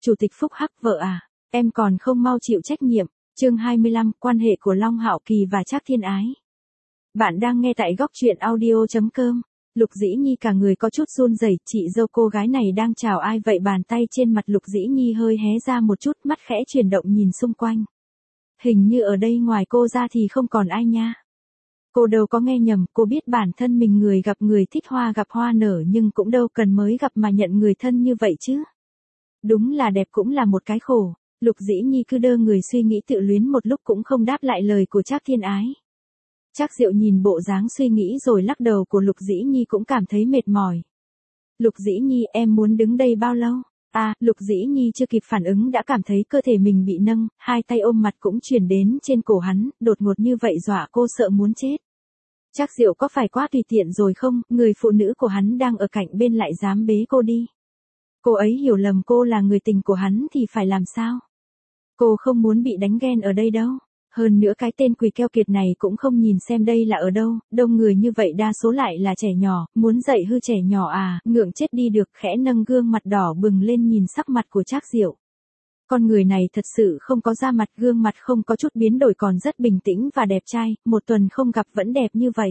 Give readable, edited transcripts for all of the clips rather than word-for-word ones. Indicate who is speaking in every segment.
Speaker 1: Chủ tịch Phúc Hắc vợ à, em còn không mau chịu trách nhiệm. Chương 25, quan hệ của Long Hạo Kỳ và Trác Thiên Ái. Bạn đang nghe tại góc truyện audio.com. Lục Dĩ Nhi cả người có chút run rẩy, chị dâu cô gái này đang chào ai vậy? Bàn tay trên mặt Lục Dĩ Nhi hơi hé ra một chút, mắt khẽ chuyển động nhìn xung quanh. Hình như ở đây ngoài cô ra thì không còn ai nha. Cô đâu có nghe nhầm, cô biết bản thân mình người gặp người thích hoa gặp hoa nở, nhưng cũng đâu cần mới gặp mà nhận người thân như vậy chứ. Đúng là đẹp cũng là một cái khổ. Lục Dĩ Nhi cứ đơ người suy nghĩ tự luyến một lúc cũng không đáp lại lời của Trác Thiên Ái. Trác Diệu nhìn bộ dáng suy nghĩ rồi lắc đầu của Lục Dĩ Nhi cũng cảm thấy mệt mỏi. Lục Dĩ Nhi, em muốn đứng đây bao lâu? Lục Dĩ Nhi chưa kịp phản ứng đã cảm thấy cơ thể mình bị nâng, hai tay ôm mặt cũng truyền đến trên cổ hắn, đột ngột như vậy dọa cô sợ muốn chết. Trác Diệu có phải quá tùy tiện rồi không? Người phụ nữ của hắn đang ở cạnh bên lại dám bế cô đi. Cô ấy hiểu lầm cô là người tình của hắn thì phải làm sao? Cô không muốn bị đánh ghen ở đây đâu. Hơn nữa cái tên quỷ keo kiệt này cũng không nhìn xem đây là ở đâu, đông người như vậy đa số lại là trẻ nhỏ, muốn dạy hư trẻ nhỏ à, ngượng chết đi được, khẽ nâng gương mặt đỏ bừng lên nhìn sắc mặt của Trác Diệu. Con người này thật sự không có da mặt, gương mặt không có chút biến đổi còn rất bình tĩnh và đẹp trai, một tuần không gặp vẫn đẹp như vậy.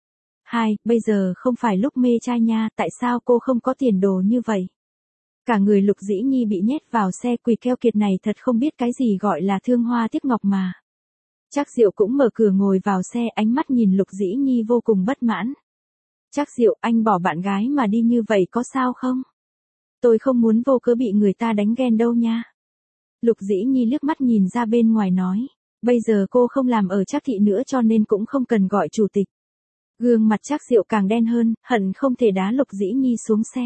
Speaker 1: Bây giờ không phải lúc mê trai nha, tại sao cô không có tiền đồ như vậy? Cả người Lục Dĩ Nhi bị nhét vào xe, quỷ keo kiệt này thật không biết cái gì gọi là thương hoa tiếc ngọc mà. Trác Diệu cũng mở cửa ngồi vào xe, ánh mắt nhìn Lục Dĩ Nhi vô cùng bất mãn. Trác Diệu, anh bỏ bạn gái mà đi như vậy có sao không? Tôi không muốn vô cớ bị người ta đánh ghen đâu nha. Lục Dĩ Nhi liếc mắt nhìn ra bên ngoài nói. Bây giờ cô không làm ở Trác thị nữa cho nên cũng không cần gọi chủ tịch. Gương mặt Trác Diệu càng đen hơn, hận không thể đá Lục Dĩ Nhi xuống xe.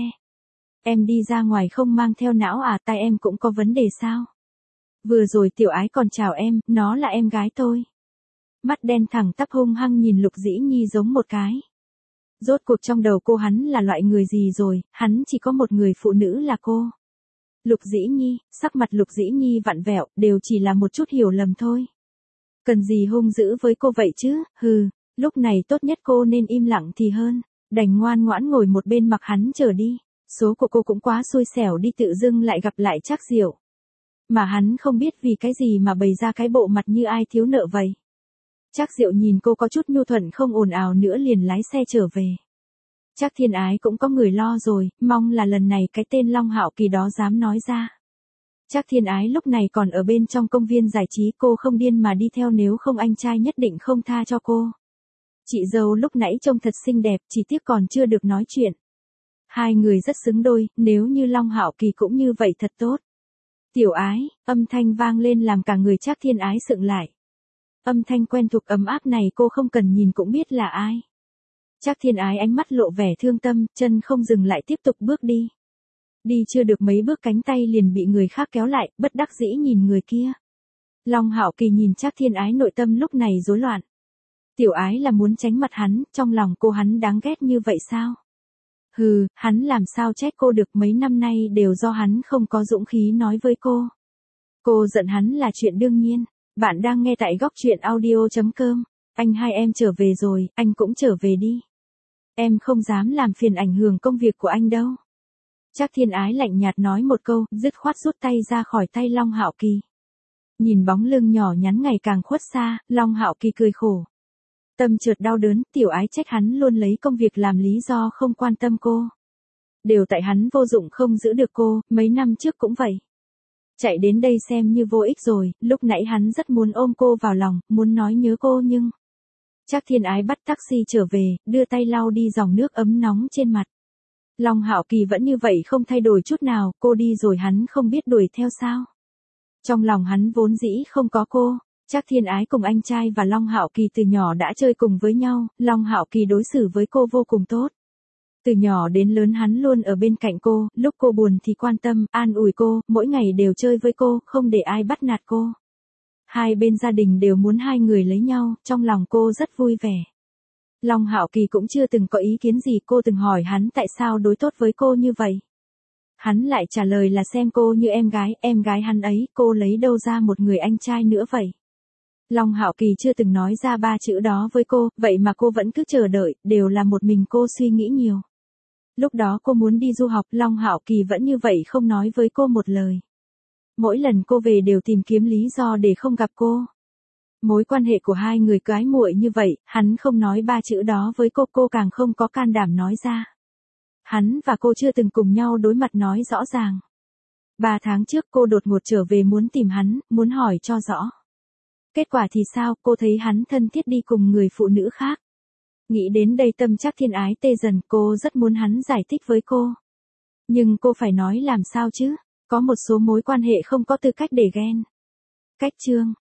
Speaker 1: Em đi ra ngoài không mang theo não à, tai em cũng có vấn đề sao? Vừa rồi Tiểu Ái còn chào em, nó là em gái tôi. Mắt đen thẳng tắp hung hăng nhìn Lục Dĩ Nhi giống một cái. Rốt cuộc trong đầu cô hắn là loại người gì rồi, hắn chỉ có một người phụ nữ là cô. Lục Dĩ Nhi, sắc mặt Lục Dĩ Nhi vặn vẹo, đều chỉ là một chút hiểu lầm thôi. Cần gì hung dữ với cô vậy chứ, lúc này tốt nhất cô nên im lặng thì hơn, đành ngoan ngoãn ngồi một bên mặc hắn trở đi. Số của cô cũng quá xui xẻo đi, tự dưng lại gặp lại Trác Diệu. Mà hắn không biết vì cái gì mà bày ra cái bộ mặt như ai thiếu nợ vậy. Trác Diệu nhìn cô có chút nhu thuận không ồn ào nữa liền lái xe trở về. Trác Thiên Ái cũng có người lo rồi, mong là lần này cái tên Long Hạo Kỳ đó dám nói ra. Trác Thiên Ái lúc này còn ở bên trong công viên giải trí, cô không điên mà đi theo, nếu không anh trai nhất định không tha cho cô. Chị dâu lúc nãy trông thật xinh đẹp, chỉ tiếc còn chưa được nói chuyện. Hai người rất xứng đôi, nếu như Long Hạo Kỳ cũng như vậy thật tốt. Tiểu Ái, âm thanh vang lên làm cả người Trác Thiên Ái sững lại. Âm thanh quen thuộc ấm áp này cô không cần nhìn cũng biết là ai. Trác Thiên Ái ánh mắt lộ vẻ thương tâm, chân không dừng lại tiếp tục bước đi. Đi chưa được mấy bước cánh tay liền bị người khác kéo lại, bất đắc dĩ nhìn người kia. Long Hạo Kỳ nhìn Trác Thiên Ái, nội tâm lúc này rối loạn. Tiểu Ái là muốn tránh mặt hắn, trong lòng cô hắn đáng ghét như vậy sao? Hắn làm sao trách cô được, mấy năm nay đều do hắn không có dũng khí nói với cô. Cô giận hắn là chuyện đương nhiên. Bạn đang nghe tại góc truyện audio.com. Anh hai em trở về rồi, anh cũng trở về đi. Em không dám làm phiền ảnh hưởng công việc của anh đâu. Trác Thiên Ái lạnh nhạt nói một câu, dứt khoát rút tay ra khỏi tay Long Hạo Kỳ. Nhìn bóng lưng nhỏ nhắn ngày càng khuất xa, Long Hạo Kỳ cười khổ. Tâm chợt đau đớn, Tiểu Ái trách hắn luôn lấy công việc làm lý do không quan tâm cô. Đều tại hắn vô dụng không giữ được cô, mấy năm trước cũng vậy. Chạy đến đây xem như vô ích rồi, lúc nãy hắn rất muốn ôm cô vào lòng, muốn nói nhớ cô nhưng... Trác Thiên Ái bắt taxi trở về, đưa tay lau đi dòng nước ấm nóng trên mặt. Long Hạo Kỳ vẫn như vậy không thay đổi chút nào, cô đi rồi hắn không biết đuổi theo sao. Trong lòng hắn vốn dĩ không có cô. Trác Thiên Ái cùng anh trai và Long Hạo Kỳ từ nhỏ đã chơi cùng với nhau, Long Hạo Kỳ đối xử với cô vô cùng tốt. Từ nhỏ đến lớn hắn luôn ở bên cạnh cô, lúc cô buồn thì quan tâm, an ủi cô, mỗi ngày đều chơi với cô, không để ai bắt nạt cô. Hai bên gia đình đều muốn hai người lấy nhau, trong lòng cô rất vui vẻ. Long Hạo Kỳ cũng chưa từng có ý kiến gì, cô từng hỏi hắn tại sao đối tốt với cô như vậy. Hắn lại trả lời là xem cô như em gái hắn ấy, cô lấy đâu ra một người anh trai nữa vậy. Long Hạo Kỳ chưa từng nói ra ba chữ đó với cô, vậy mà cô vẫn cứ chờ đợi, đều là một mình cô suy nghĩ nhiều. Lúc đó cô muốn đi du học, Long Hạo Kỳ vẫn như vậy không nói với cô một lời. Mỗi lần cô về đều tìm kiếm lý do để không gặp cô. Mối quan hệ của hai người cứ ái muội như vậy, hắn không nói ba chữ đó với cô càng không có can đảm nói ra. Hắn và cô chưa từng cùng nhau đối mặt nói rõ ràng. 3 tháng trước cô đột ngột trở về muốn tìm hắn, muốn hỏi cho rõ. Kết quả thì sao, cô thấy hắn thân thiết đi cùng người phụ nữ khác. Nghĩ đến đây tâm Trác Thiên Ái tê dần, cô rất muốn hắn giải thích với cô. Nhưng cô phải nói làm sao chứ, có một số mối quan hệ không có tư cách để ghen. Cách chương